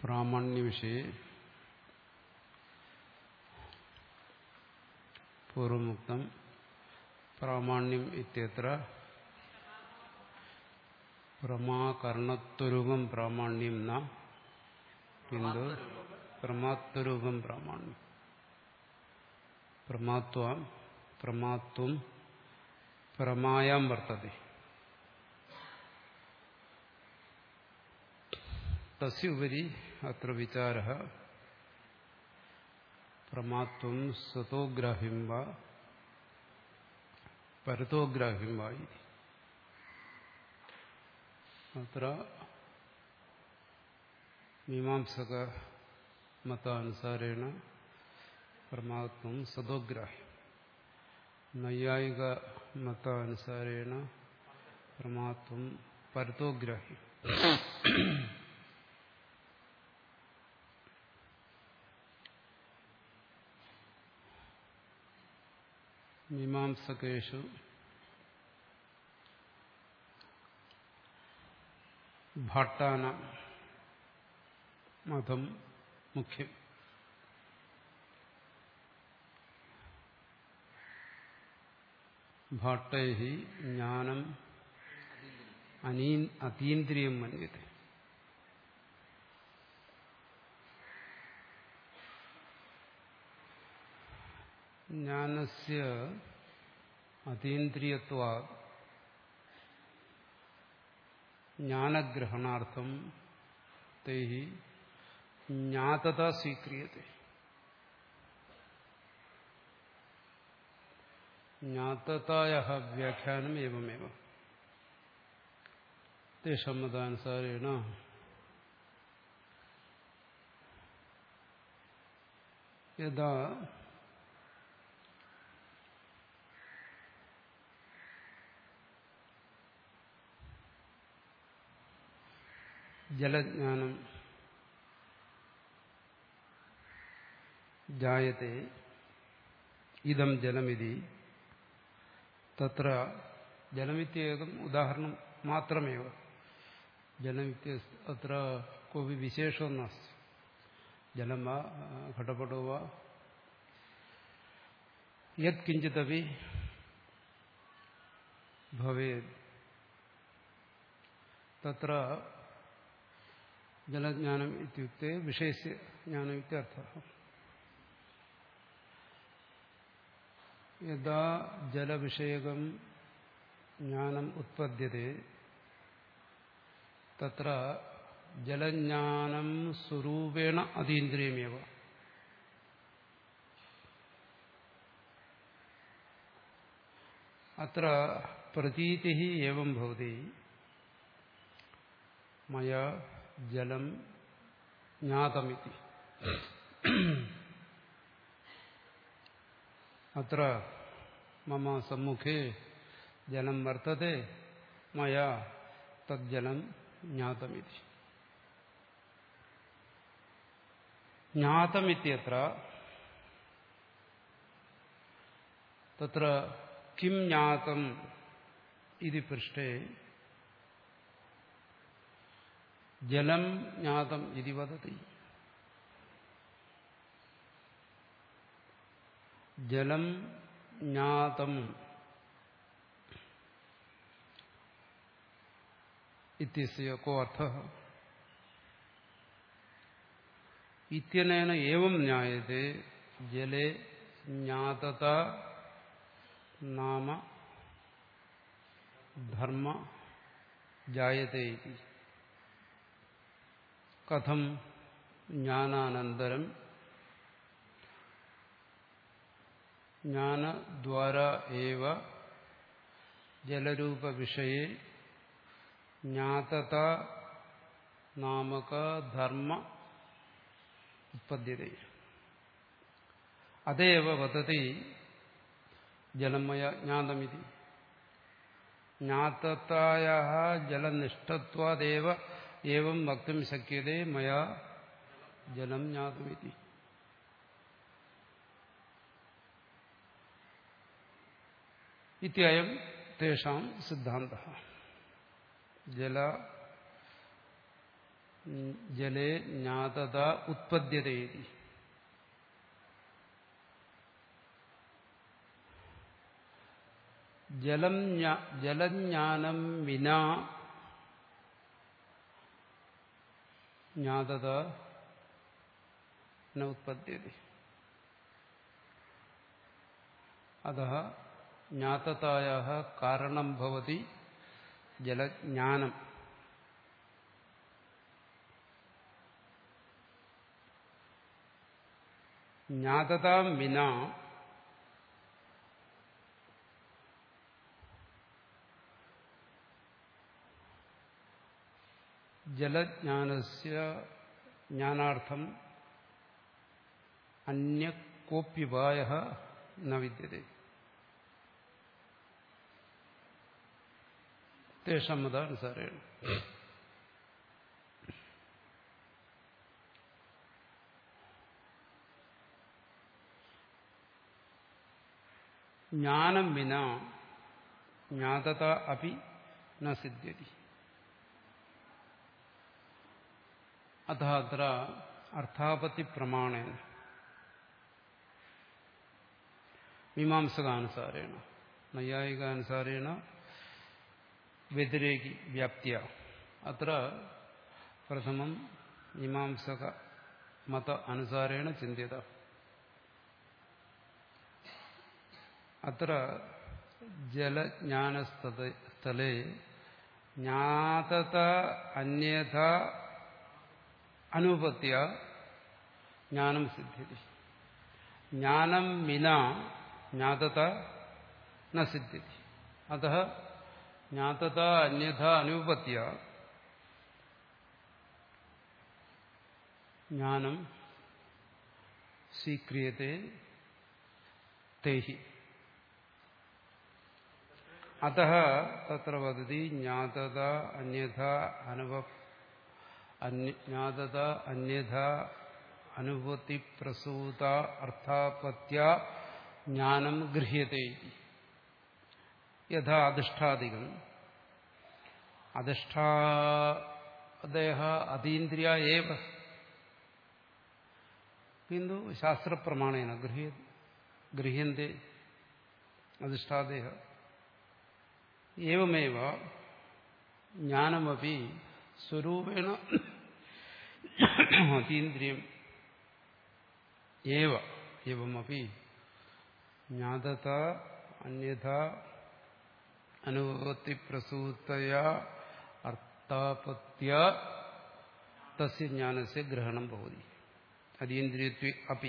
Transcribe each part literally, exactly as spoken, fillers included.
പ്രാമാണ്യവിഷയെ പൂർവമുക്തം പ്രാമാണ്യം ഇത്യത്ര പ്രമാകർണത്വരൂപം പ്രാമാണ്യം ന കിന്തു പ്രമാത്വരൂപം പ്രാമാണ്യം. പ്രമാത്വം പ്രമാത്വം പ്രമായാം വർത്തതെ. തസ്യോപരി അത്ര വിചാരഃ പ്രമാത്വം സ്വതോഗ്രാഹ്യം വാ പരതോഗ്രാഹ്യം വാ ഇതി. അത്ര മീമാംസക മതാനുസാരേണ പ്രമാത്വം സ്വതോഗ്രാഹ്യം, നൈയായിക മതാനുസാരേണ പ്രമാത്വം പരതോഗ്രാഹ്യം. മീമാംസകേഷു ഭാട്ടാനാം മതം മുഖ്യം. ഭാട്ടൈഃ ജ്ഞാനം അതീന്ദ്രിയം മന്യത്തെ. ജ്ഞാനസ്യ അതീന്ദ്രിയത്വാത് ജ്ഞാനഗ്രഹണാർത്ഥം തൈഃ ജ്ഞാതത സ്വീക്രിയത്തെ. ജ്ഞാതതായാഃ വ്യാഖ്യാനം ഏവമേവ. തേഷാം മതാനുസാരേണ യഥാ ജലജ്ഞാനം ജായത്തെ ഇദം ജലമിതി, തത്ര ജലമിത്യേകം ഉദാഹരണം മാത്രമേവ. ജലമിത്യ അത്ര കോപി വിശേഷോ നാസ്തി. ജലം വാ ഘടപടോ വാ യത് കിഞ്ചിദപി ഭവേത് തത്ര ജലജ്ഞാനം ഇത്യുക്തേ വിഷയസ്യ ജ്ഞാനം ഇത്യർത്ഥഃ. യഥാ ജലവിഷയകം ജ്ഞാനം ഉത്പദ്യത്തെ തത്ര ജലജ്ഞാനം സ്വരൂപേണ അതീന്ദ്രിയമേവ. അത്ര പ്രതീതിഃ ഏവം ഭവതി. മയാ ജലം ജ്ഞാതമിതി. അത്ര മമ സമ്മുഖേ ജലം വർത്തത്തെ, മയാ തജ്ജലം ജ്ഞാതമിതി. ജ്ഞാതമിത്യത്ര തത്ര കിം ജ്ഞാതം ഇതി പൃഷ്ടേ ജലം ജ്ഞാതം ഇതി വദതി. ജലം ജ്ഞാതം ഇത്യസ്യ കോ അർത്ഥഃ? ഇത്യനേന ഏവം ജ്ഞായത്തെ ജലേ ജ്ഞാതത നാമ ധർമ്മ ജായത്തെ ഇതി. കഥം ജ്ഞാനാനന്തരം ജ്ഞാനദ്വാരാ ഏവ ജലരൂപവിഷയേ ജ്ഞാതത നാമക ധർമ്മ ഉത്പദ്യത്തെ. അതേവ വദതി ജലം മയാ ജ്ഞാതമിതി. ജ്ഞാതതായാഃ ജലനിഷ്ഠത്വാദേവ ഏവം വക്തും ശക്യതേ മയാ ജലം ജ്ഞാതമിതി. ഇത്യയം തേഷാം സിദ്ധാന്തഃ. ജല ജലേ ജ്ഞാതത ഉത്പദ്യതേതി. ജലം ജലജ്ഞാനം വിനാ ജ്ഞാതത ന ഉത്പദ്യത്തെ. അതഃ ജ്ഞാതതായാഃ കാരണം ഭവതി ജലജ്ഞാനം. ജ്ഞാതതാം വിനാ ജലജ്ഞാനസ്യ ജ്ഞാനാർത്ഥം അന്യ കോപ്യുപായഃ ന വിദ്യത്തെ. തേഷാം മതാനുസാരേണ ജ്ഞാനം വിനാ ജ്ഞാതത അപി ന സിദ്ധ്യതി. അതഃ അത്ര അർത്ഥാപത്തി പ്രമാണേന മീമാംസകാനുസാരേണ നൈയായികാനുസാരേണ വ്യതിരേകി വ്യാപ്തിയ. അത്ര പ്രഥമം മീമാംസക മത അനുസാരേണ ചിന്ത്യത. അത്ര ജലജ്ഞാനസ്ഥലേ ജ്ഞാതത അന്യഥ അനുപത്യ ജ്ഞാനം സിദ്ധ്യതി. ജ്ഞാനം വിനാ ജ്ഞാതത ന സിദ്ധ്യതി. അതഃ ജ്ഞാതത അന്യഥ അനുപത്യ ജ്ഞാനം സ്വീക്രിയത്തെ തേഹി. അതഃ തത്ര വദതി ജ്ഞാതത അന്യഥ അനുപ ജ്ഞാതത അന്യഥ അനുഭൂതി പ്രസൂത അർത്ഥാപത്യ ജ്ഞാനം ഗൃഹ്യത്തെ. യഥാ അധിഷ്ഠാദികം അധിഷ്ഠാദയഃ അതീന്ദ്രിയ ഏവ കിന്തു ശാസ്ത്രപ്രമാണേന ഗൃഹ്യന്തെ അധിഷ്ഠാദയഃ. ഏവമേവ ജ്ഞാനമപി സ്വരൂപേണ അതീന്ദ്രിയം ഏവ. ഏവമപി ജ്ഞാതത അന്യഥ അനുഭവത്തി പ്രസൂതയാ അർത്ഥാപത്യ തസ്യ ജ്ഞാനസ്യ ഗ്രഹണം ഭവതി അതീന്ദ്രിയത്വേ അപി.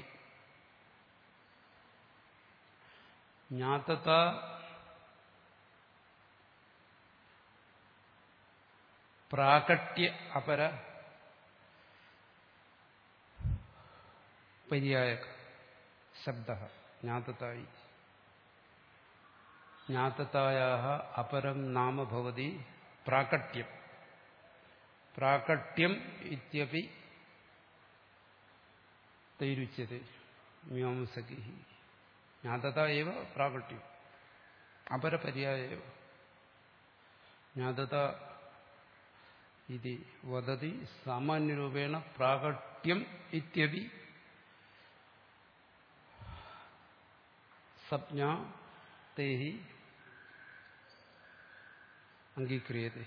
ജ്ഞാതത പ്രാകട്യ അപര പര്യായക ശബ്ദഃ ജ്ഞാതതായി. ജ്ഞാതതായാഃ അപരം നാമ ഭവതി പ്രാകട്യം. പ്രാകട്യം ഇത്യപി തൈരുച്യത്തെ മീമാംസകൈഃ. ജ്ഞാതത ഏവ പ്രാകട്യം അപരപര്യായ ഏവ. ജ്ഞാതത ഇതി വദതി സാമാന്യരൂപേണ പ്രാകട്യം ഇത്യപി സംജ്ഞാ തേഹി അംഗീക്രിയത്തെ.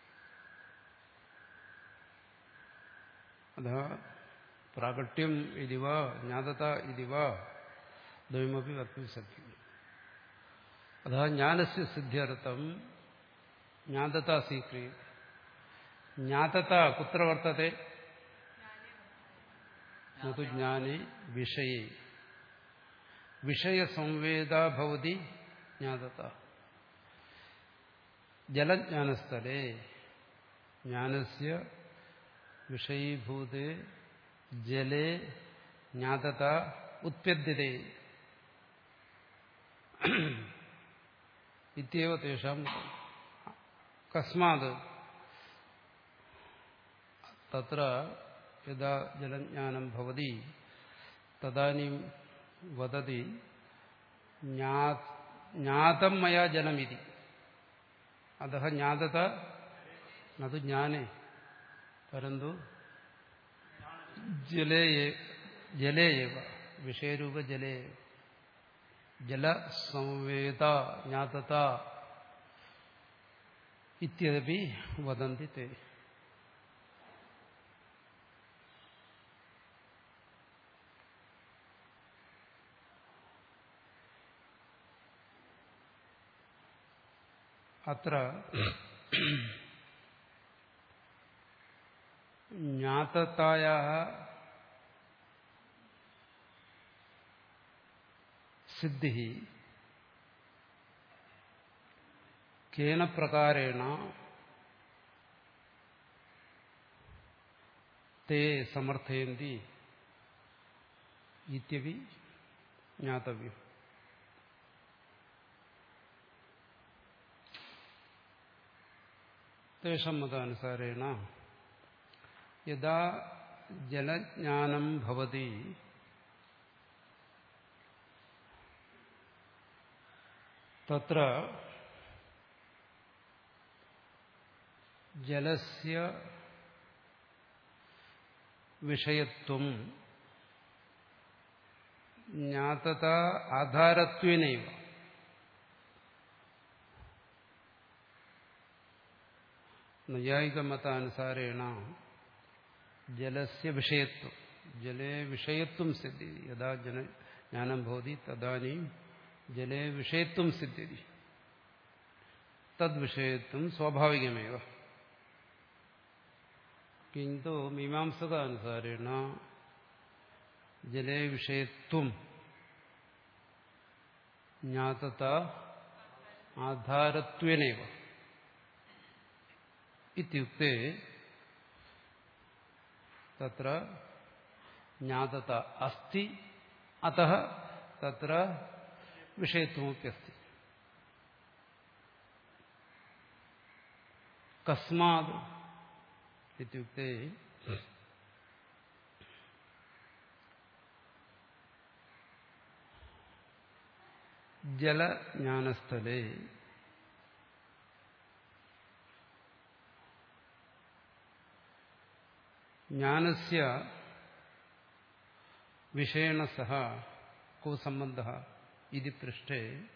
അത പ്രാകട്യം ഇതി വാ ജ്ഞാതത ഇതി വാ ദ്വയമപി വക്തും ശക്യം. അത ജ്ഞാനസ്യ സിദ്ധ്യർത്ഥം ജ്ഞാതത സ്വീക്രിയത്തെ. ജ്ഞാതത കുത്ര വർത്തത്തെ? നതു ജ്ഞാനേ വിഷയേ. വിഷയസംവേദ ഭവതി ജ്ഞാതത. ജലജ്ഞാനസ്ഥലേ ജ്ഞാനസ്യ വിഷയീഭൂതേ ജലേ ജ്ഞാതത ഉത്പദ്യതേ ഇത്യേവ തേഷാം. കസ്മാത് തത്ര യദാ ജലജ്ഞാനം ഭവതി തദാനീം വദതി ജ്ഞാതം മയാ ജലമിതി. അതഃ ജ്ഞാതത നതു ജ്ഞാനേ പരന്തു ജലേ ജലേവ വിഷയരൂപ ജലേ ജലസംവേദ ജ്ഞാതത ഇത്യപി വദന്തി തേ. അത്ര ജ്ഞാതതായാഃ സിദ്ധിഃ കേന പ്രകാരേണ തേ സമർത്ഥയന്തി ഇത്യപി ജ്ഞാതവ്യം. തേഷാം മതാനുസാരേണ യദാ ജലജ്ഞാനം ഭവതി തത്ര ജലസ്യ വിഷയത്വം ജ്ഞാതത ആധാരത്വേനൈവ നൈയായികമതാനുസാരേണ ജലസ്യ വിഷയത്വം ജലേ വിഷയത്വം സിദ്ധ്യതി. യഥാ ജല ജ്ഞാനം ഭവതി തദാനീം ജലേ വിഷയത്വം സിദ്ധ്യതി. തദ്വിഷയത്വം സ്വാഭാവികമേവ. കിന്തു മീമാംസകാനുസാരേണ ജലേ വിഷയത്വം ജ്ഞാതത ആധാരത്വേനൈവ ഇത്യുക്തേ തത്ര ജ്ഞാതത അസ്തി അതഃ തത്ര വിഷയത്വമപ്യസ്തി. കസ്മാത് ഇത്യുക്തേ ജലജ്ഞാനസ്ഥലേ ജ്ഞാനസ്യ വിഷയേണ സഹ കോ സംബന്ധഃ ഇതി പൃഷ്ഠേ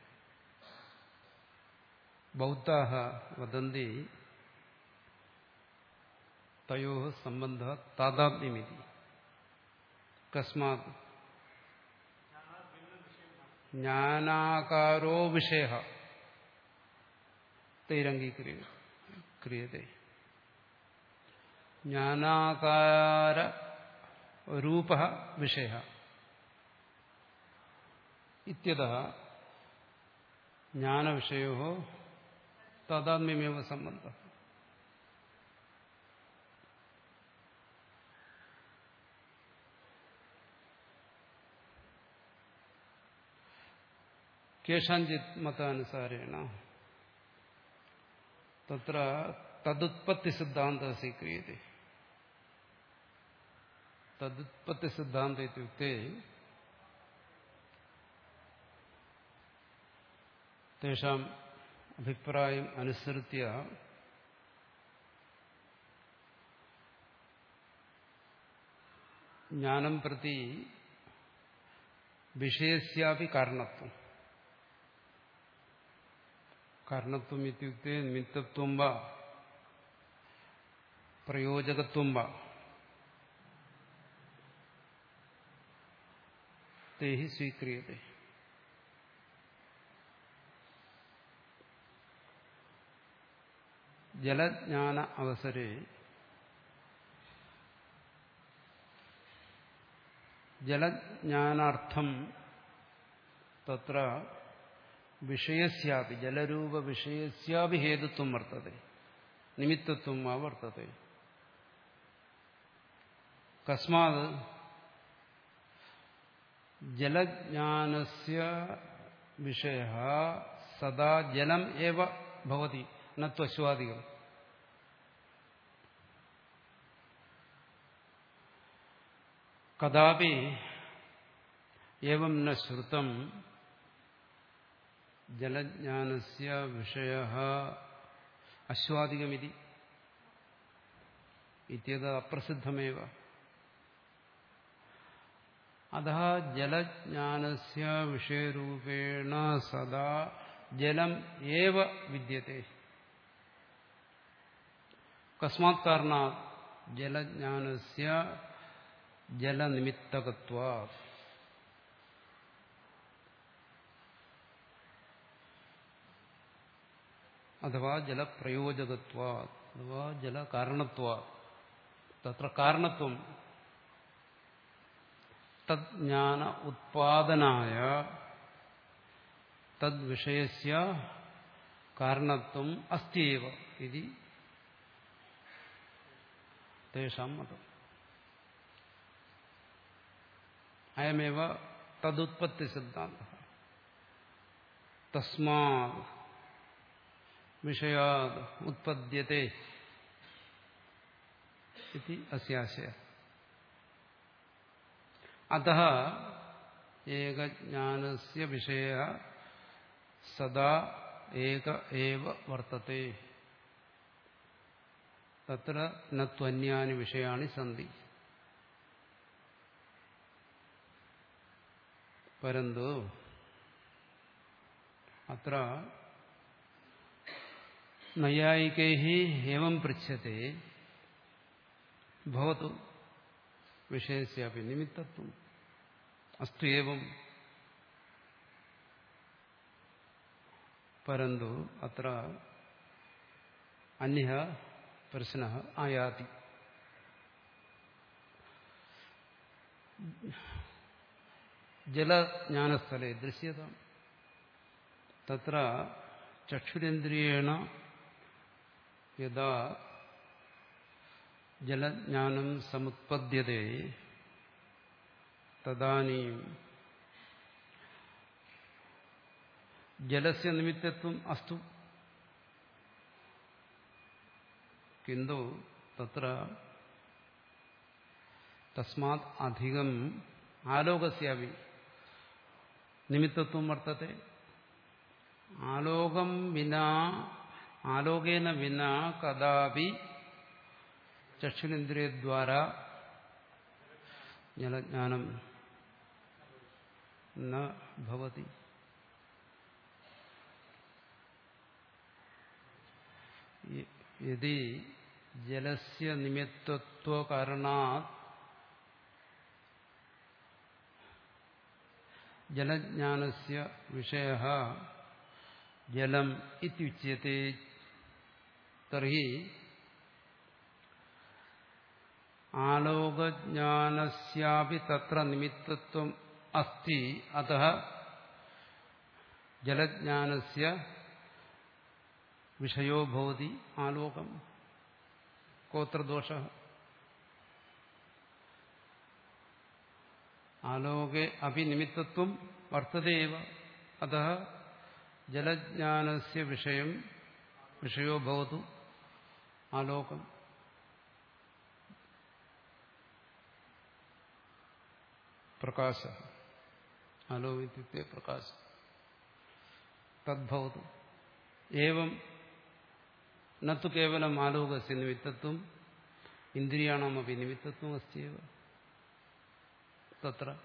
ബൗദ്ധാഃ വദന്തി തയോഃ സംബന്ധഃ താദാത്മ്യമിതി. കസ്മാത് ജ്ഞാനാകാരോ വിഷയഃ തൈരംഗീക്രിയത്തെ. ജ്ഞാനാകാര രൂപഃ വിഷയഃ ഇത്യതഃ ജ്ഞാനവിഷയോഃ താദാത്മ്യമേവ സംബന്ധഃ. കേഷാഞ്ചിത് മതാനുസാരേണ തത്ര തദുത്പത്തി സിദ്ധാന്തഃ സ്വീക്രിയത്തെ. തദുത്പത്തി സിദ്ധാന്തം ഇത്യുക്തേ തേഷാം അഭിപ്രായം അനുസൃത്യ ജ്ഞാനം പ്രതി വിഷയസ്യാപി കാരണത്വം. കാരണത്വം ഇത്യുക്തേ നിമിത്തത്വം വാ പ്രയോജകത്വം വാ തേഹി സ്വീക്രിയത്തെ. ജലജ്ഞാന അവസരെ ജലജ്ഞാനാർത്ഥം തത്ര വിഷയസ്യാപി ജലരൂപ വിഷയസ്യാപി ഹേതുത്വം വർത്തതെ നിമിത്തത്വം വാ വർത്തതെ. കസ്മാത് ജലജ്ഞാനസ്യ വിഷയഃ സദാ ജലം ഏവ ഭവതി ന ത്വശ്വാദികം. കദാപി ഏവം ന ശ്രുതം ജലജ്ഞാനസ്യ വിഷയഃ അശ്വാദികമിതി. ഇത്യത അപ്രസിദ്ധമേവ. അതഃ ജലജ്ഞാനസ്യ വിഷയരൂപേണ സദാ ജലം ഏവ വിദ്യത്തെ. കസ്മാത് കാരണാത് ജലജ്ഞാനസ്യ ജലനിമിത്തകത്വാത്. അഥവാ ജലപ്രയോജകത്വാത് അഥവാ ജലകാരണത്വാത്. തത്ര കാരണത്വം തജ്ഞാന ഉത്പാദനായ തദ്വിഷയസ്യ കാരണത്വം അസ്തിയേവ ഇതി തേഷാം മതം. അയമേവ തദുത്പത്തി സിദ്ധാന്തഃ. തസ്മാത് വിഷയാത് ഉത്പദ്യത്തെ ഇതി അസ്യാശയ. അതഃ ഏകജ്ഞാനസ്യ വിഷയഃ സദാ ഏക ഏവ വർത്തത്തെ. തത്ര ന ത്വന്യാനി വിഷയാണി സന്തി. പരന്തു അത്ര നൈയായികൈഃ ഏവം പൃച്ഛത്തെ ഭവതു വിഷയസ്യാപി നിമിത്തത്വം അസ്തു ഏവം. പരന്തു അത്ര അന്യഃ പ്രശ്നഃ ആയാതി. ജലജ്ഞാനസ്ഥലേ ദൃശ്യതാം. തത്ര ചക്ഷുരേന്ദ്രിയേണ യദാ ജലജ്ഞാനം സമുത്പദ്യത്തെ തദാനീം ജലസ്യ നിമിത്തത്വം അസ്തു. കിന്തു തത്ര തസ്മാത് അധികം ആലോകസ്യാപി നിമിത്തത്വം വർത്തത്തെ. ആലോകം വിനാ ആലോകേന വിനാ കദാപി ചക്ഷുരേന്ദ്രിയദ്വാരാ ജലജ്ഞാനം ന ഭവതി. യദി ജലസ്യ നിമിത്തത്വ കാരണാത് ജലജ്ഞാനസ്യ വിഷയഃ ജലം ഇത്യുച്യത്തെ തർഹി ആലോകജ്ഞാനസ്യാപി തത്ര നിമിത്തത്വം അസ്തി. അതഃ ജലജ്ഞാനസ്യ വിഷയോ ഭവതി ആലോകം. കോത്ര ദോഷഃ? ആലോകേ അപി നിമിത്തത്വം വർത്തതേവ. അതഃ ജലജ്ഞാനസ്യ വിഷയം വിഷയോ ഭവതു ആലോകം. പ്രകാശഃ ആലോകം ഇത്യുക്തേ പ്രകാശം തദ്ഭവതു. ഏവം ന തു കേവലം ആലോകസ്യ നിമിത്തത്വം ഇന്ദ്രിയാണമപി നിമിത്തത്വം അസ്തിയേവ. തത്ര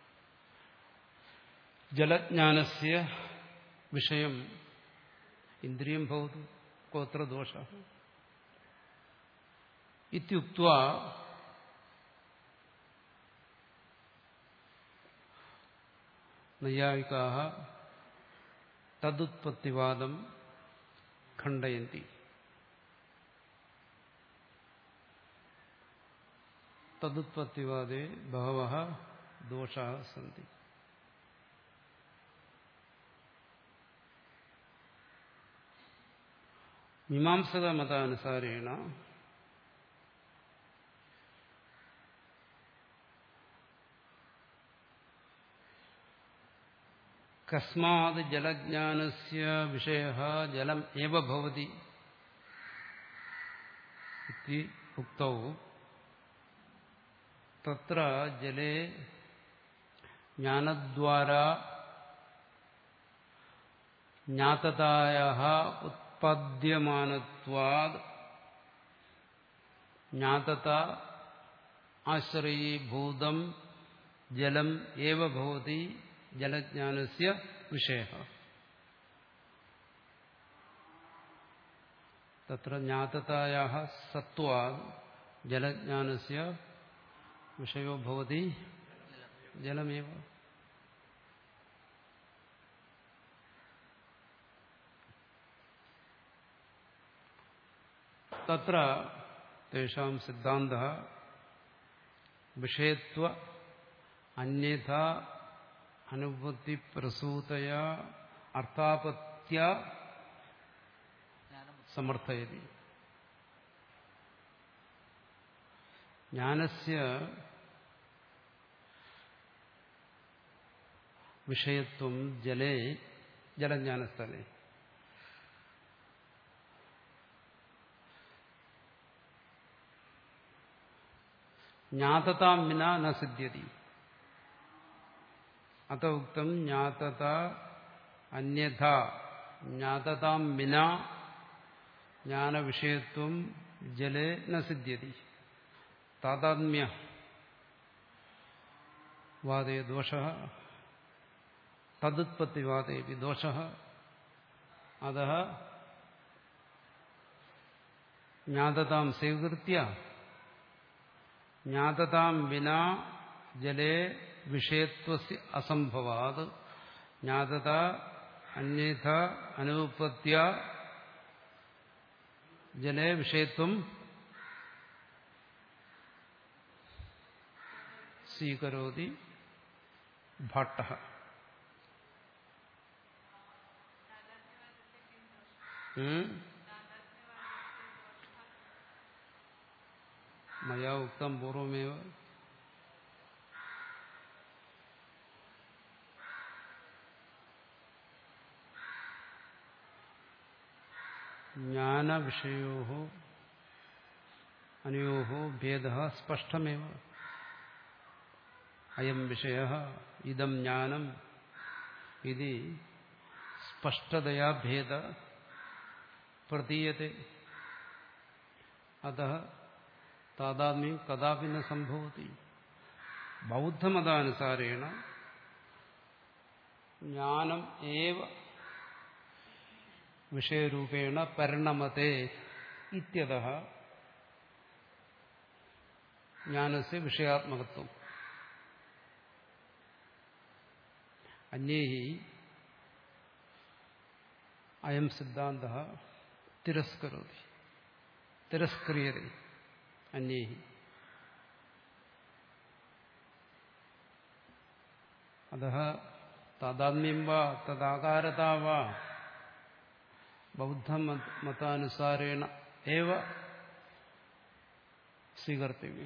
ജലജ്ഞാനസ്യ വിഷയം ഇന്ദ്രിയം ഭവതു കോത്ര ദോഷഃ ഇത്യുക്ത്വാ നൈയായികാഃ തദുത്പത്തിവാദം ഖണ്ഡയന്തി. തദുത്പത്തിവാദേ ബഹവഃ ദോഷാഃ സന്തി. മീമാംസക മതാനുസാരേണ കസ്മാത് ജലജ്ഞാനസ്യ വിഷയഃ ജലം ഏവ ഭവതി ഇതി ഉക്തൗ. തത്ര ജലേ ജ്ഞാനദ്വാരാ ജ്ഞാതതായാഃ ഉത്പാദ്യമാനത്വാദ് ജ്ഞാതത ആശ്രയീഭൂതം ജലം ഏവ ഭവതി ജലജ്ഞാനസ്യ വിഷയഃ. തത്ര ജ്ഞാതതായാഃ സത്വാദ് ജലജ്ഞാനസ്യ വിഷയോ ഭവതി ജലമേവ. തത്ര തേഷാം സിദ്ധാന്തഃ വിഷയത്വ അന്യഥാ അനുപത്തി പ്രസൂതയാ അർത്ഥാപത്യ സമർത്ഥയതി. ജ്ഞാനസ്യ വിഷയത്വം ജലേ ജലജ്ഞാനസ്ഥലേ ജ്ഞാതതാം വിനാ ന സിദ്ധ്യതി. അത ഉക്തം ജ്ഞാതത അന്യഥാ ജ്ഞാതതാം വിനാ ജ്ഞാനവിഷയത്വം ജലേ ന സിദ്ധ്യതി. താദാത്മ്യ വാദേ ദോഷഃ തദുത്പത്തിവാദേപി ദോഷഃ. അതഃ ജ്ഞാതതാം സ്വീകൃത്യ ജ്ഞാതതാം വിനാ ജലേ വിഷയത്വസ്യ അസംഭവാത് ജ്ഞാതത അന്യഥ അനുപത്യ ജലേ വിഷയത്വം സ്വീകരോതി ഭട്ടഃ. മയാ ഉക്തം പൂർവമേവ. ജ്ഞാനവിഷയോഃ അനയോഃ ഭേദഃ സ്പഷ്ടമേവ. അയം വിഷയഃ ഇദം ജ്ഞാനം ഇതി സ്പഷ്ടതയാ ഭേദ പ്രതീയത്തെ. അതഃ താദാത്മ്യം കദാപി ന സംഭവതി. ബൗദ്ധമതാനുസാരേണ ജ്ഞാനം ഏവ വിഷയരൂപേണ പരിണമത്തെ ഇത്യതഃ ജ്ഞാനസ്യ വിഷയാത്മകത്വം. അന്യൈഃ അയം സിദ്ധാന്തഃ തിരസ്കരോതി തിരസ്ക്രിയത്തെ അന്യൈഃ. അതഃ താദാത്മ്യം വാ തദാകാരതാ വാ ബൗദ്ധമതാനുസാരേണ ഏവ സ്വീകർത്തവ്യം.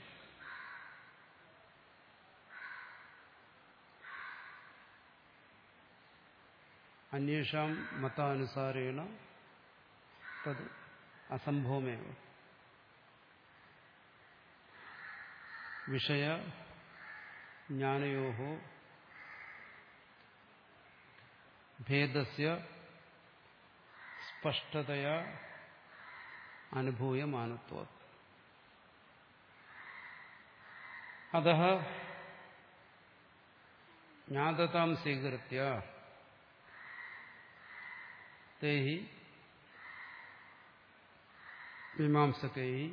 അന്യേഷാം മതാനുസാരേണ തത് അസംഭവമേവ. വിഷയ ജ്ഞാനയോഃ ഭേദസ്യ സ്പഷ്ടതയാ അനുഭൂയമാനത്വാത്. അതഃ ജ്ഞാതതാം സ്വീകൃത്യ തൈഃ മീമാംസകൈഃ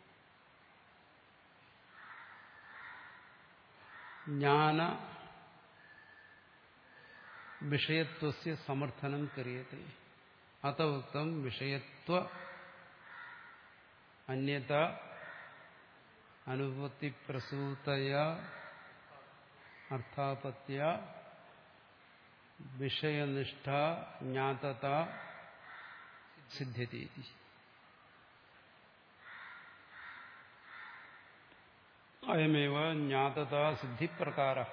ജ്ഞാന വിഷയത്വസ്യ സമർത്ഥനം ക്രിയത്തെ. അത ഉക്തം വിഷയത്വ അന്യത അനുപത്തി പ്രസൂതയാ അർത്ഥാപത്യ വിഷയനിഷ്ഠ ജ്ഞാതത സിദ്ധ്യതി. അയമേവ ജ്ഞാതത സിദ്ധിപ്രകാരഃ.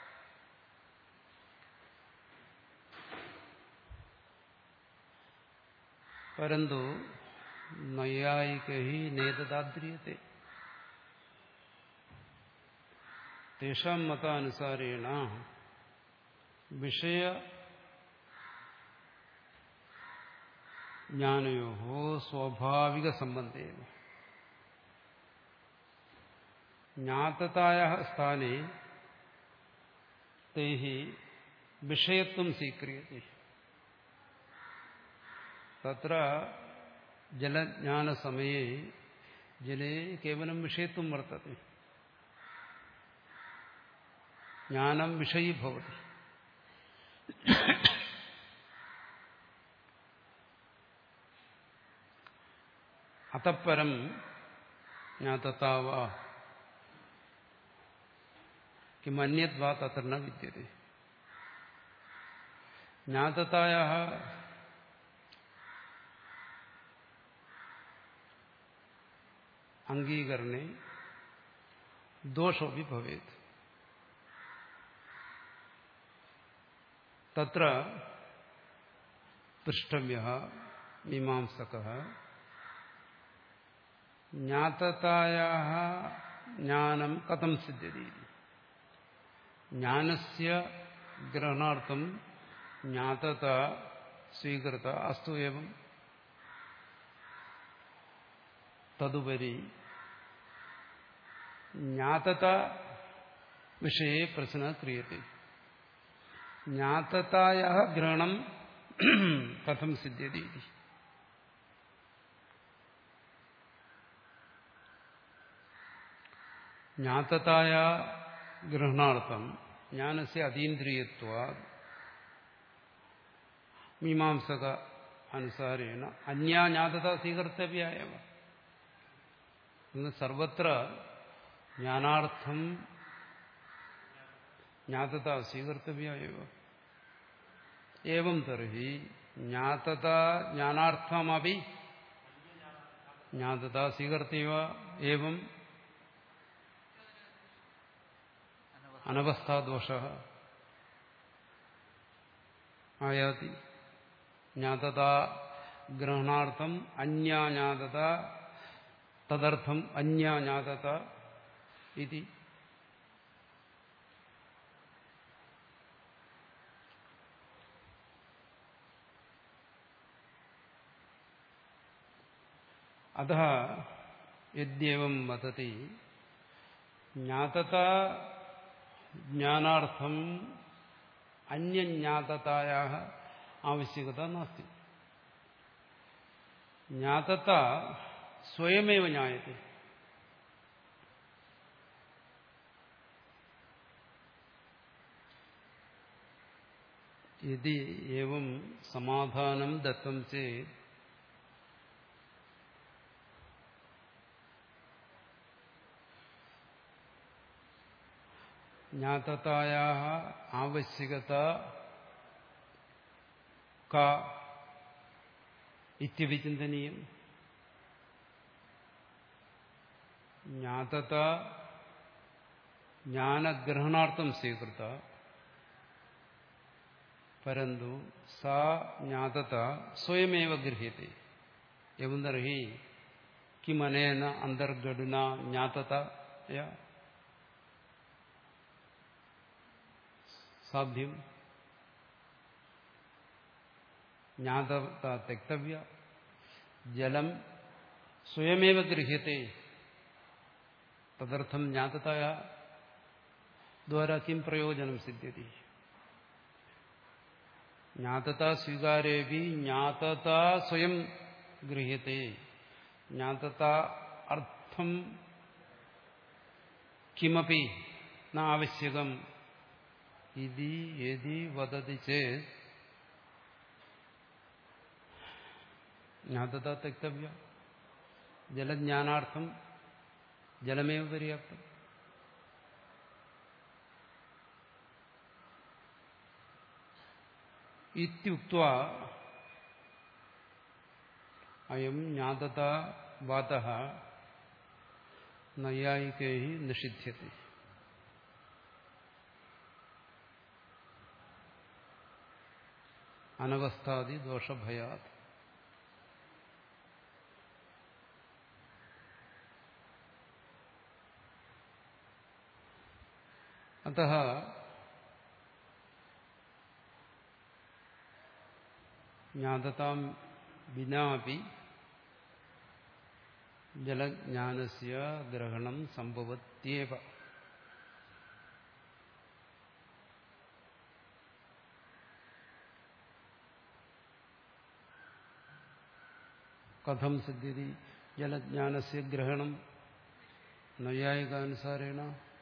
പരന്തു നൈയായികൈഃ നേതദാദ്രിയത്തെ. തേഷാം മതാനുസാരേണ വിഷയ ജ്ഞാനയോഃ സ്വാഭാവിക സംബന്ധേന ജ്ഞാതതായാഃ സ്ഥാനെ തേഹി വിഷയത്വം സ്വീക്രിയത്തെ തത്ര ജലജ്ഞാനസമയെ ജലേ കേവലം വിഷയത്വം വർത്തത്തെ ജ്ഞാനം വിഷയീഭവതി അതപരം ജ്ഞാതതാവ കിമന്യദ്വാ തത്ര ന വിദ്യത്തെ ജ്ഞാതതായാഃ അംഗീകരണേ ദോഷോപി ഭവേത് തത്ര പൃഷ്ടവ്യഃ മീമാംസകഃ ജ്ഞാതതായാഃ ജ്ഞാനം കഥം സിദ്ധ്യതി ജ്ഞാനസ്യ ഗ്രഹണാർത്ഥം ജ്ഞാതത സ്വീകൃത അസ്തു ഏവം തദുപരി ജ്ഞാതത വിഷയെ പ്രശ്നഃ ക്രിയത്തെ ജ്ഞാതതായാഃ ഗ്രഹണം കഥം സിദ്ധ്യതി ജ്ഞാതതായാ ഗ്രഹണാർത്ഥം ജ്ഞാനസ്യ അതീന്ദ്രിയത്വാത് മീമാംസക അനുസാരേണ അന്യാ ജ്ഞാതത സ്വീകർത്തവ്യ ഏവ ഇന്ന് സർവത്ര ജ്ഞാനാർത്ഥം ജ്ഞാതത സ്വീകർത്തവ്യ ഏവ ഏവം തർഹി ജ്ഞാതത ജ്ഞാനാർത്ഥമപി ജ്ഞാതത സ്വീകർത്തവ്യ ഏവം അനവസ്ഥാദോഷഃ ആയാതി ജ്ഞാതത ഗ്രഹണാർത്ഥം അന്യാ ജ്ഞാതത തദർത്ഥം അന്യാ ജ്ഞാതത ഇതി അതഃ യദ്യേവം വദതി ജ്ഞാതത ജ്ഞാനാർത്ഥം അന്യജ്ഞാതതായാഃ ആവശ്യകത നാസ്തി ജ്ഞാതത സ്വയമേവ ജ്ഞായത്തെ യദി ഏവം സമാധാനം ദത്തം ചേത് ജ്ഞാതതായാഃ ആവശ്യകത കാ ഇത്യവിചിന്തനീയം ജ്ഞാതത ജ്ഞാനഗ്രഹണാർത്ഥം സ്വീകൃത പരന്തു സാ ജ്ഞാതത സ്വയമേവ ഗൃഹ്യത്തെ എവം തർഹി കിമനേന അന്തർഗഠുന ജ്ഞാതതയ സാധ്യം ജ്ഞാതത തെക്തവ്യ ജലം സ്വയമേവ ഗൃഹ്യത്തെ തദർത്ഥം ജ്ഞാതതയ ദ്വാരാ കിം പ്രയോജനം സിദ്ധ്യതി ജ്ഞാതത സ്വീകാരേപി ജ്ഞാതത സ്വയം ഗൃഹ്യത്തെ ജ്ഞാതത അർത്ഥം കിമപി ന ആവശ്യകം ഇതി യദി വദതി ചേത് ജ്ഞാതത തെക്തവ്യ ജലജ്ഞാനാർത്ഥം ജലമേവ പര്യാപ്തം ഇത്യുക്ത്വാ അയം ജ്ഞാതത വാദഃ നൈയായികൈഃ നിഷിധ്യത്തെ അനവസ്ഥാദി ദോഷഭയാത് അതഃ ജ്ഞാതതാം വിനാപി ജലജ്ഞാനസ്യ ഗ്രഹണം സംഭവത്യേവ കഥം സിദ്ധ്യതി ജലജ്ഞാനസ്യ ഗ്രഹണം നൈയായികാനുസാരേണ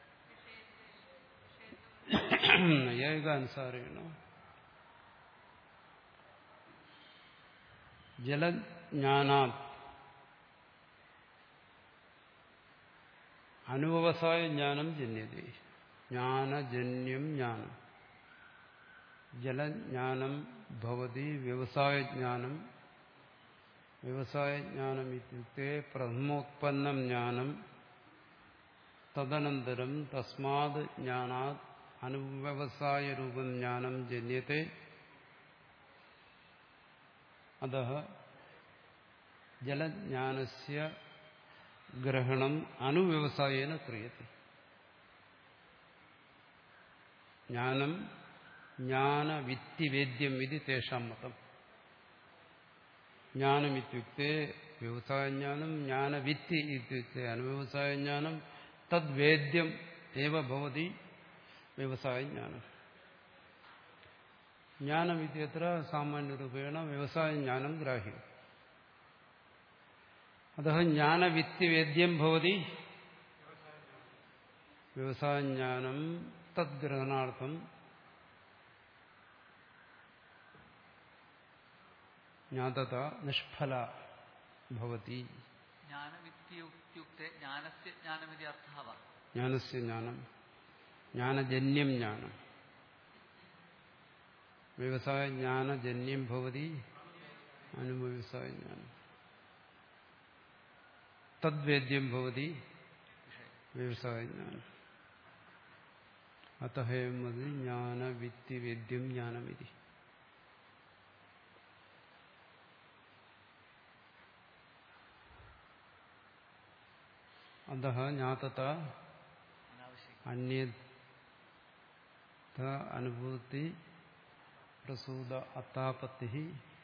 നൈയായികാനുസാരേണ ജലജ്ഞാനാത് അനുവ്യവസായ ജ്ഞാനം ജന്യതേ. ജ്ഞാനജന്യം ജ്ഞാനം. ജലജ്ഞാനം ഭവതി വ്യവസായജ്ഞാനം. വ്യവസായജ്ഞാനം ഇത്യുക്തേ പ്രഥമോത്പന്നം ജ്ഞാനം. തദനന്തരം തസ്മാത് ജ്ഞാനാത് അനുവ്യവസായരൂപം ജ്ഞാനം ജന്യത്തെ. അതഃ ജലജ്ഞാനസ്യ ഗ്രഹണം അനുവ്യവസായേന ക്രിയത്തെ. ജ്ഞാനം ജ്ഞാനവിത്തിവേദ്യം ഇതി തേഷാം മതം. ജ്ഞാനമിത്യുക്തേ വ്യവസായജ്ഞാനം, ജ്ഞാനവിത്തി ഇത്യുക്തേ അനുവ്യവസായജ്ഞാനം, തദ്വേദ്യം ഏവ ഭവതി വ്യവസായജ്ഞാനം. ജ്ഞാനമിത്യത്ര സാമാന്യരൂപേണ വ്യവസായജ്ഞാനം ഗ്രാഹ്യം. അതഃ ജ്ഞാനവിത്തിവേദ്യം ഭവതി വ്യവസായജ്ഞാനം. തദ്ഗ്രഹണാർത്ഥം ജ്ഞാതത നിഷ്ഫല ഭവതി. ജ്ഞാനസ്യ ജ്ഞാനം ജ്ഞാനജന്യം ജ്ഞാനം. വ്യവസായജ്ഞാനജന്യം ഭവതി അനുവ്യവസായജ്ഞാനം. തദ്വേദ്യം ഭവതി വ്യവസായജ്ഞാനം. അതഹേമത് ജ്ഞാനവിത്തിവേദ്യം ജ്ഞാനമിതി. അതഃ ജ്ഞാതത അന്യഥ അനുഭൂതി പ്രസൂത അത്താപത്തി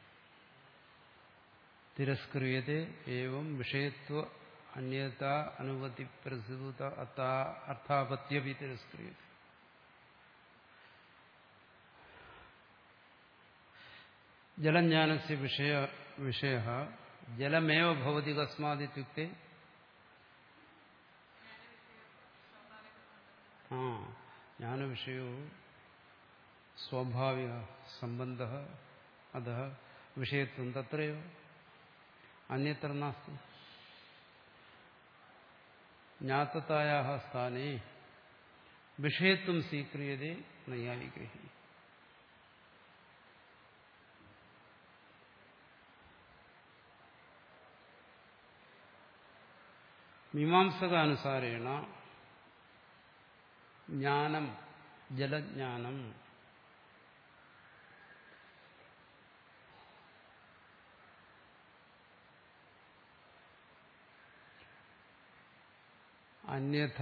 തിരസ്ക്രിയത്തെ. ഏവം വിഷയത്വ അന്യഥ അനുഭൂതി പ്രസൂത അർത്ഥാപത്യപി തിരസ്ക്രിയത്തെ. ജലജ്ഞാനസ്യ വിഷയ വിഷയഃ ജലമേവ ഭവതി. കസ്മാദിത്യുക്തേ ആ ജ്ഞാനവിഷയോ സ്വാഭാവിക സംബന്ധഃ. അതഃ വിഷയത്വം തത്രൈവ അന്യത്ര നാസ്തി. ജ്ഞാതതായാഃ സ്ഥാനേ വിഷയത്വം സ്വീക്രിയതേ നൈയായികൈഃ. മീമാംസകാനുസാരേണ ജ്ഞാനം ജലജ്ഞാനം അന്യഥ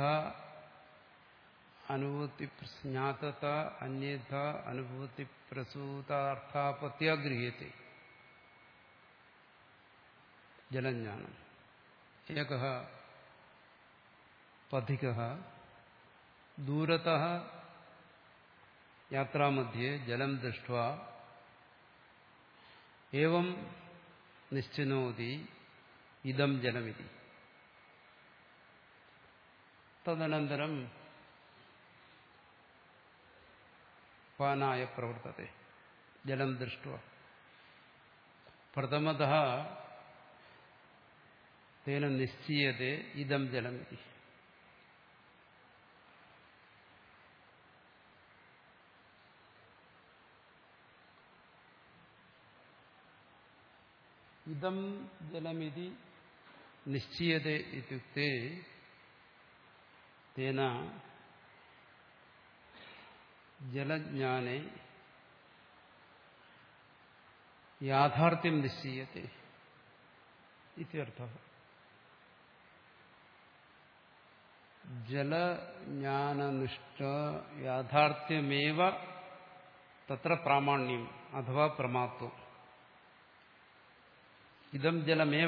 അനുഭൂതി ജ്ഞാതത അന്യഥ അനുഭൂതി പ്രസൂതാർത്ഥാപത്യ ഗൃഹ്യത്തെ. ജലജ്ഞാനം ഏകഃ പഥികഃ ദൂരതഃ യാത്രാമധ്യേ ജലം ദൃഷ്ട്വാ ഏവം നിശ്ചിനോതി ഇദം ജലമിതി. തദനന്തരം പാനായ പ്രവർത്തത്തെ ജലം ദൃഷ്ട്വാ. പ്രഥമതഃ തേന നിശ്ചീയത്തെ ഇദം ജലമിതി. ഇദം ജലമിതി നിശ്ചീയത്തെ ഇത്യുക്തേ തേന ജലജ്ഞാനേ യാഥാർത്ഥ്യം നിശ്ചീയത്തെ ഇത്യർത്ഥഃ. ജലജ്ഞാനനിഷ്ഠ യാഥാർത്ഥ്യമേവ തത്ര പ്രാമാണ്യം അഥവാ പ്രമാത്വം. ഇദം ജലമേവ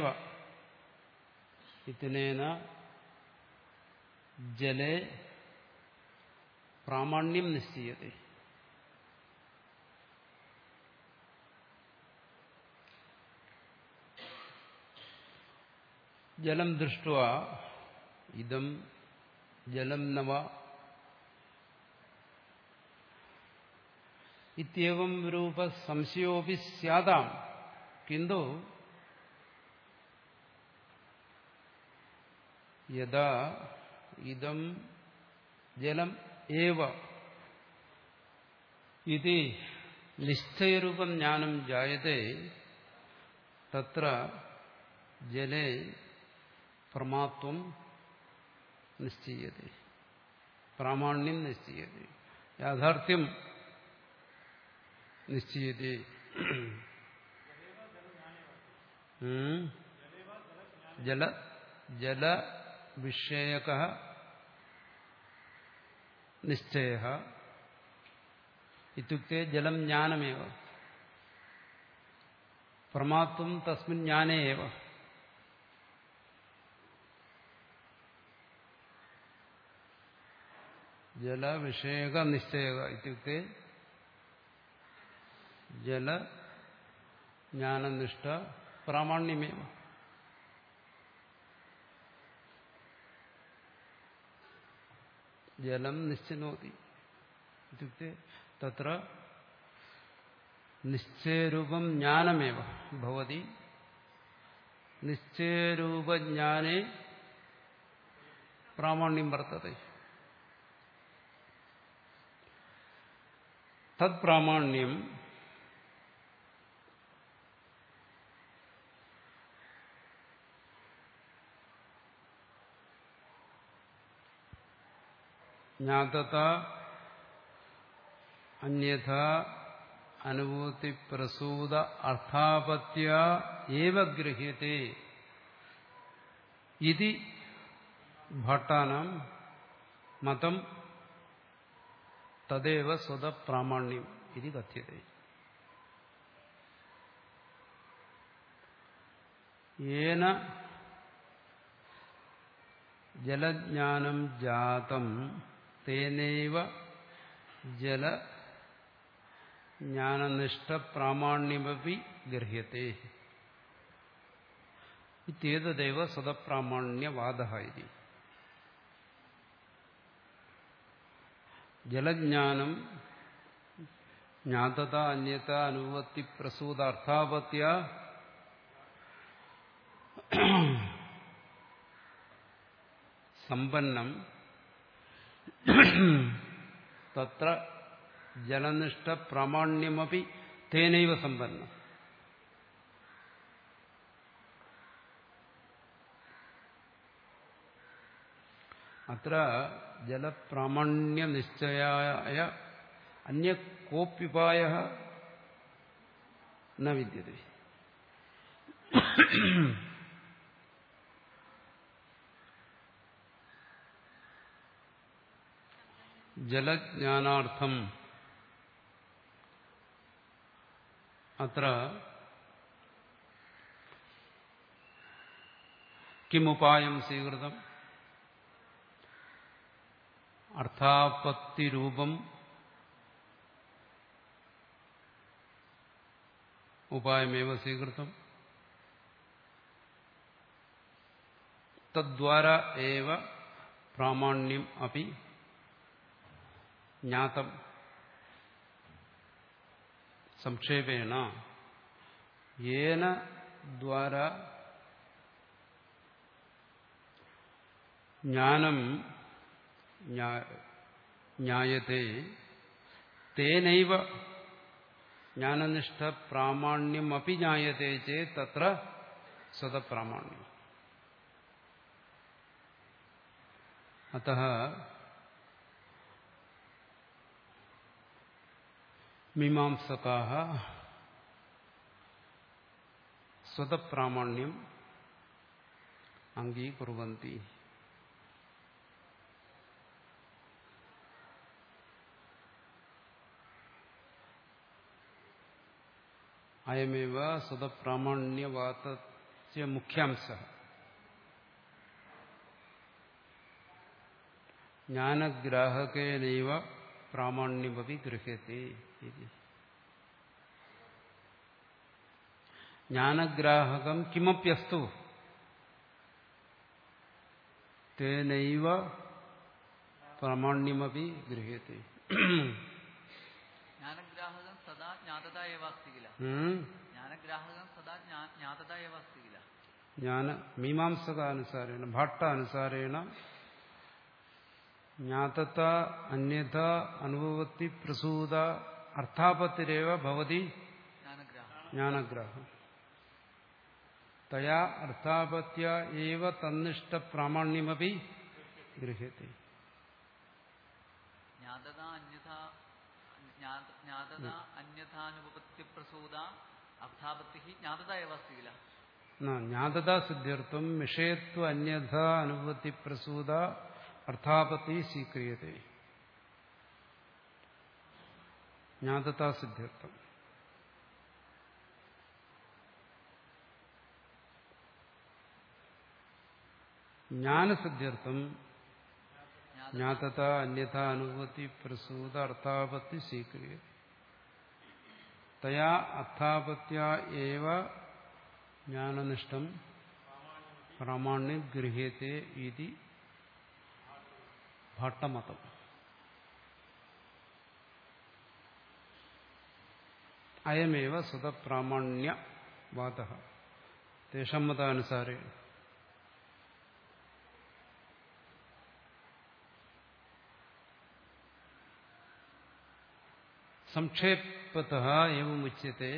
ഇത്നേന ജലേ പ്രാമാണ്യം നിശ്ചീയത്തെ. ജലം ദൃഷ്ട്വാ ഇദം ജലം നവ ഇത്യവം രൂപ സംശയോപി സ്യാദാം കിന്തു യദാ ഇദം ജലം ഏവ ഇതി നിശ്ചയരൂപം ജ്ഞാനം ജായതേ തത്ര ജലേ പ്രമാത്വം നിശ്ചയതേ പ്രാമാണ്യം നിശ്ചയതേ യാഥാർത്ഥ്യം നിശ്ചയതേ. ജല ജല വിഷയകഃ നിശ്ചയഃ ഇത്യുക്തേ ജലം ജ്ഞാനമേവ പ്രമാത്വം തസ്മിൻ ജ്ഞാനേ ഏവ. ജലവിഷയക നിശ്ചയക ഇത്യുക്തേ ജല ജ്ഞാനനിഷ്ഠ പ്രാമാണ്യമേവ. ജലം നിശ്ചിനോതി ഇത്യുക്തേ തത്ര നിശ്ചയരൂപം ജ്ഞാനമേവ ഭവതി. നിശ്ചയരൂപജ്ഞാനേ പ്രാമാണ്യം വർത്തത്തെ. തത് പ്രാമാണ്യം ജ്ഞാതത അന്യഥ അനുഭൂതി പ്രസൂത അർത്ഥാപത്യ ഏവ ഗൃഹ്യത്തെ ഇതി ഭട്ടാനാം മതം തദേവ സ്വത പ്രാമാണ്യം ഇതി കഥ്യത്തെ. യേന ജലജ്ഞാനം ജാതം തേനൈവ ജല ജ്ഞാനനിഷ്ഠ പ്രാമാണ്യമപി ഗൃഹ്യത്തെ ഇത്യേതദേവ സ്വതപ്രാമാണ്യവാദഃ ഇതി. ജലജ്ഞാനം ജ്ഞാതത അന്യത അനുവത്തി പ്രസൂത അർത്ഥാപത്യ സമ്പന്നം തത്ര ജലനിഷ്ഠ പ്രാമാണ്യമപി തേനൈവ സമ്പന്നം. അത്ര ജലപ്രാമാണ്യനിശ്ചയായ അന്യ കോപ്യുപായഃ ന വിദ്യത്തെ. ജലജ്ഞാനാർത്ഥം അത്ര കിമുപായം സ്വീകൃതം? അർത്ഥാപത്തിരൂപം ഉപായമേവ സ്വീകൃതം. തദ്വാര ഏവ പ്രാമാണ്യം അപി ജ്ഞാതം. സംക്ഷേപേണ യേന ദ്വാര ജ്ഞാനം ജ്ഞായത്തെ തേനൈവ ജ്ഞാനനിഷ്ഠ പ്രാമാണ്യം അപി ജ്ഞായത്തെ ചേത് തത്ര സ്വതപ്രാമാണ്യം. അതഃ മീമാംസകാഃ സ്വതപ്രാമാണ്യം അംഗീകുർവന്തി. അയമേവ സ്വതപ്രാമാണ്യവാദസ്യ മുഖ്യാംശഃ. ജ്ഞാനഗ്രാഹകേനൈവ പ്രാമാണ്യമപി ഗൃഹ്യത്തെ. ജ്ഞാനഗ്രാഹകം കിമപ്യസ്തു തേനൈവ പ്രാമാണ്യമപി ഗൃഹ്യത്തെ. ജ്ഞാനഗ്രാഹകം സദാ ജ്ഞാതത ഏവ അസ്തി കില. ജ്ഞാനഗ്രാഹകം സദാ ജ്ഞാതത ഏവ അസ്തി കില. ജ്ഞാന മീമാംസകാനുസാരേണ ഭാട്ടാനുസാരേണ ജ്ഞാതത അന്യഥ അനുഭവത്തി പ്രസൂത അർത്ഥാപത്തിരേവ ഭവതി ജ്ഞാനഗ്രാഹം. തയാ അർത്ഥാപത്യ ഏവ തന്നിഷ്ട പ്രാമാണ്യമപി ഗൃഹ്യത്തെ. ജ്ഞാതത അന്യഥ ജ്ഞാതത അന്യഥാനുപപത്തി പ്രസൂത അർത്ഥാപത്തി ജ്ഞാതത ഏവ അസ്തി കില. ജ്ഞാതത സിദ്ധ്യർത്ഥം വിഷയത്വ അന്യഥ അനുഭവത്തി പ്രസൂത അർത്ഥാപത്തി സ്വീക്രിയത്തെ. ജ്ഞാതത സിദ്ധ്യർത്ഥം. ജ്ഞാനസിദ്ധ്യർത്ഥം ജ്ഞാതത അന്യഥ അനുഭവത്തി പ്രസൂത അർത്ഥാപത്തി സ്വീക്രിയത്തെ. തയാ അർത്ഥാപത്യ ഏവ ജ്ഞാനനിഷ്ഠം പ്രാമാണ്യം ഗൃഹ്യത്തെ ഇതി ഭാട്ടമതം. അയമേവ സ്വതപ്രാമാണ്യവാദഃ തേഷാം മതാനുസാരേണ. സംക്ഷേപതഃ ഏവമുച്യത്തെ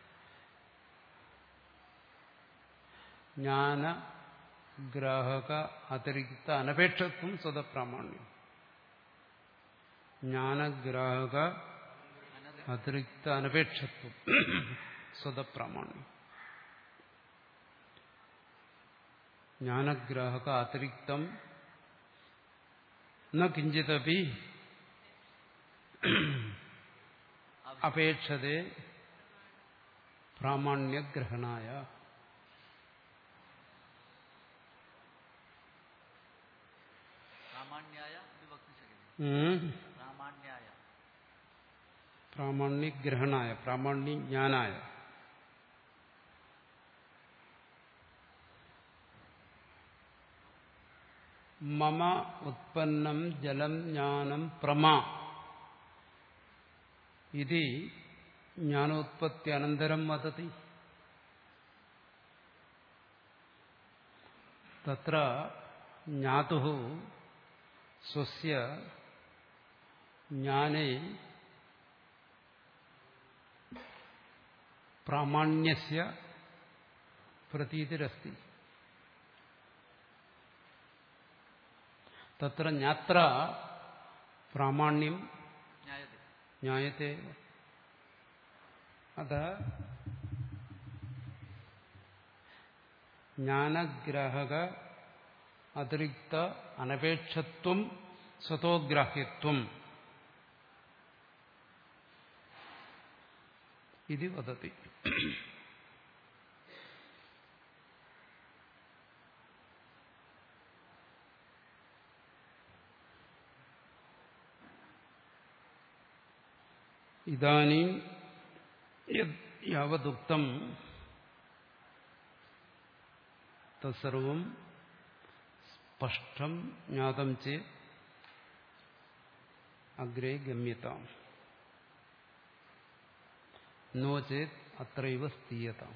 ജ്ഞാനഗ്രാഹക അതിരിക്ത അനപേക്ഷത്വം സ്വതപ്രാമാണ്യം. ജ്ഞാനഗ്രാഹക അതിരിക്ത അനപേക്ഷത്വം സ്വതപ്രാമാണ്യം. ജ്ഞാനഗ്രാഹക അതിരിക്തം ന കിഞ്ചിദപി അപേക്ഷതേ പ്രാമാണ്യഗ്രഹണായ. പ്രാമാണ്യഗ്രഹണായ പ്രാമാണ്യജ്ഞാനായ. മമ ഉത്പന്നം ജലം ജ്ഞാനം പ്രമാ ഇതി ജ്ഞാനോത്പത്യനന്തരം വദതി. തത്ര ജ്ഞാതുഃ സ്വസ്യ ജ്ഞാനേ പ്രാമാണ്യസ്യ പ്രതീതിരസ്തി. തത്ര ജ്ഞാത്ര പ്രാമാണ്യം ജ്ഞായത്തെ. അത ജ്ഞാനഗ്രാഹക അതിരിക്ത അനപേക്ഷത്വം സ്വതോഗ്രാഹ്യത്വം ഇതി വദതി. ഇദാനീം യാവദുക്തം തത്സർവം സ്പഷ്ടം ജ്ഞാതം ചേത് അഗ്രേ ഗമ്യതാം. നോ ചേത് അത്രൈവ സ്ഥീയതാം.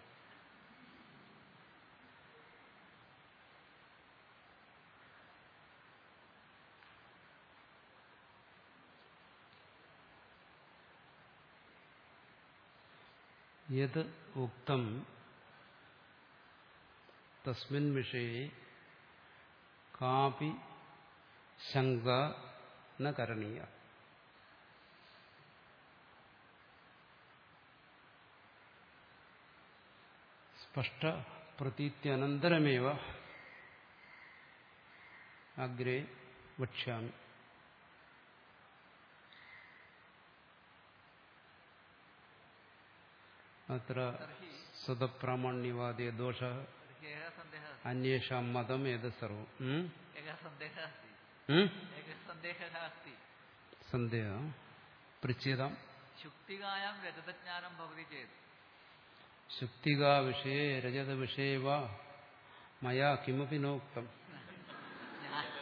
യത് ഉക്തം തസ്മിൻ വിഷയേ കാപി ശങ്ക ന കരണീയ. സ്പഷ്ട പ്രതീത്യനന്തരമേവ അഗ്രേ വക്ഷ്യാമി. അത്ര സ്വതപ്രാമാണ്യവാദേ ദോഷഃ അന്യേഷാം മതം ഏത് സർവം. സന്ദേഹ പൃച്ഛ്യതാം. ശുക്തികായാം രജതജ്ഞാനം ഭവതി ചേത്. ശുക്തികാ വിഷയേ രജത വിഷയേ വാ മയാ കിമപി നോക്തം.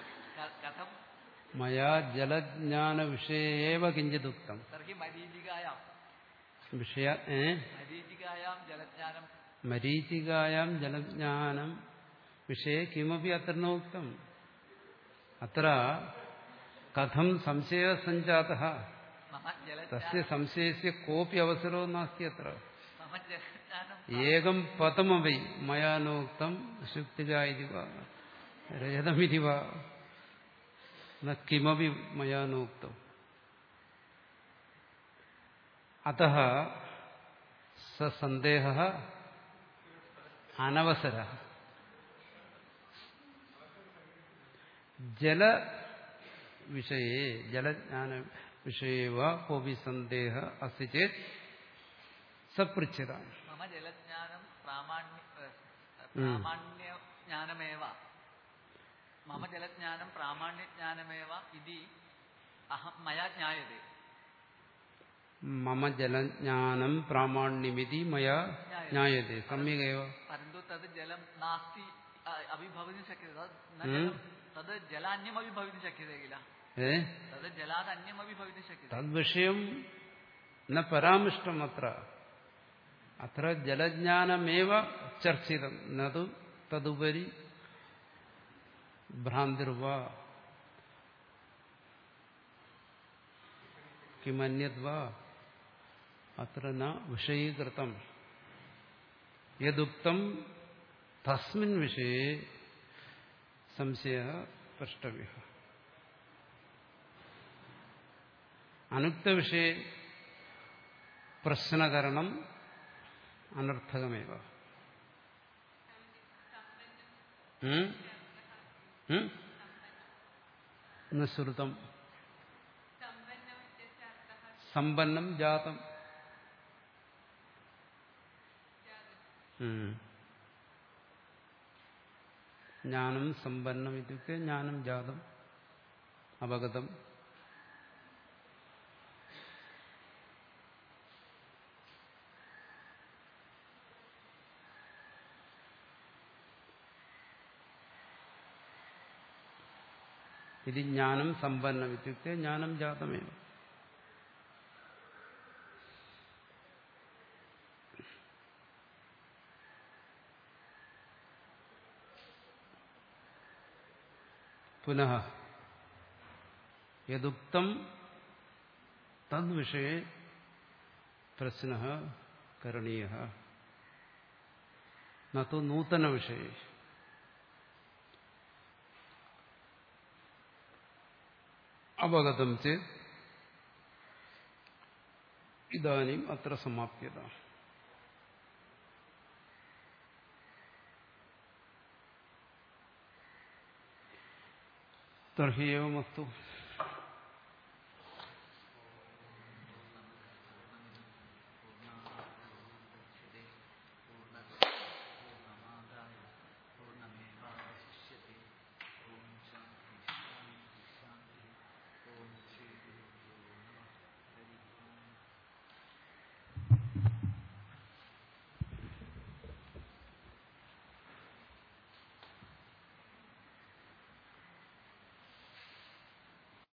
മയാ ജലജ്ഞാനവിഷയേവ കിഞ്ചിതുക്തം. തർഹി മരീചികായാം വിഷയ ഏ മരീചികായാം ജലജ്ഞാനം മരീചികായാം ജലജ്ഞാനം വിഷയെ കിമപി അത്ര നോക്തം. അത്ര കഥം സംശയ സഞ്ജാതഃ മമ തസ്യ ജലജ്ഞാനം സംശയസ്യ കോപി അവസരോ നാസ്തി അത്ര. മമ ജലജ്ഞാനം ഏകം പദമവൈ മയാ നോക്തം ശുക്തിക ഇതി വാ രജതമിതി വാ ന കിമപി മയാ നോക്തം. അതഃ സ സന്ദേഹഃ അനവസരഃ. ജല വിഷയേ ജലജ്ഞാന വിഷയേ വാ കോപി സന്ദേഹ അസ്തി ചേത് സപൃച്ഛതാം. മമ ജലജ്ഞാനം പ്രാമാണ്യ പ്രാമാണ്യജ്ഞാനമേവ മമ ജലജ്ഞാനം പ്രാമാണ്യജ്ഞാനമേവ ഇതി അഹം മയാ ജ്ഞായതേ. മമ ജലജ്ഞാനം പ്രാമാണ്യമിതി മയാ ജ്ഞായതേ. സമ്യഗേവ. പരന്തു തത് ജലം നാസ്തി അഭിഭവിതും ശക്യത്തെ. ഉം. തത് ജലാന്യമപി ഭവിതും ശക്യത്തെ കില. ഏ തത് ജലാദന്യമപി ഭവിതും ശക്യത്തെ. തദ്വിഷയം ന പരാമൃഷ്ടം അത്ര. അത്ര ജലജ്ഞാനമേവ ചർച്ചിതം നതു തദുപരി ഭ്രാന്തിർവാ കിമന്യദ്വാ അത്ര ന വിഷയീകൃതം. യദുക്തം തസ്മിൻ വിഷയേ സംശയഃ പ്രഷ്ടവ്യഃ. അനുക്തവിഷയേ പ്രശ്നകരണം അനർത്ഥകമേവ. ഉം? ഉം? ന ശ്രുതം. സമ്പന്നം ജാതം. ഉം. ജ്ഞാനം സമ്പന്നം ഇത്യുക്തെ ജ്ഞാനം ജാതം അവഗതം. ഇത് ജ്ഞാനം സമ്പന്നം ഇത്യുക്തെ ജ്ഞാനം ജാതമേവ. പുനഃ യദുക്തം തദ്വിഷയേ പ്രശ്നഃ കരണീയഃ ന തു നൂതനവിഷയേ. അവഗതം ചേത് ഇദാനീം അത്ര സമാപ്യത. തർഹി ഏവമസ്തു.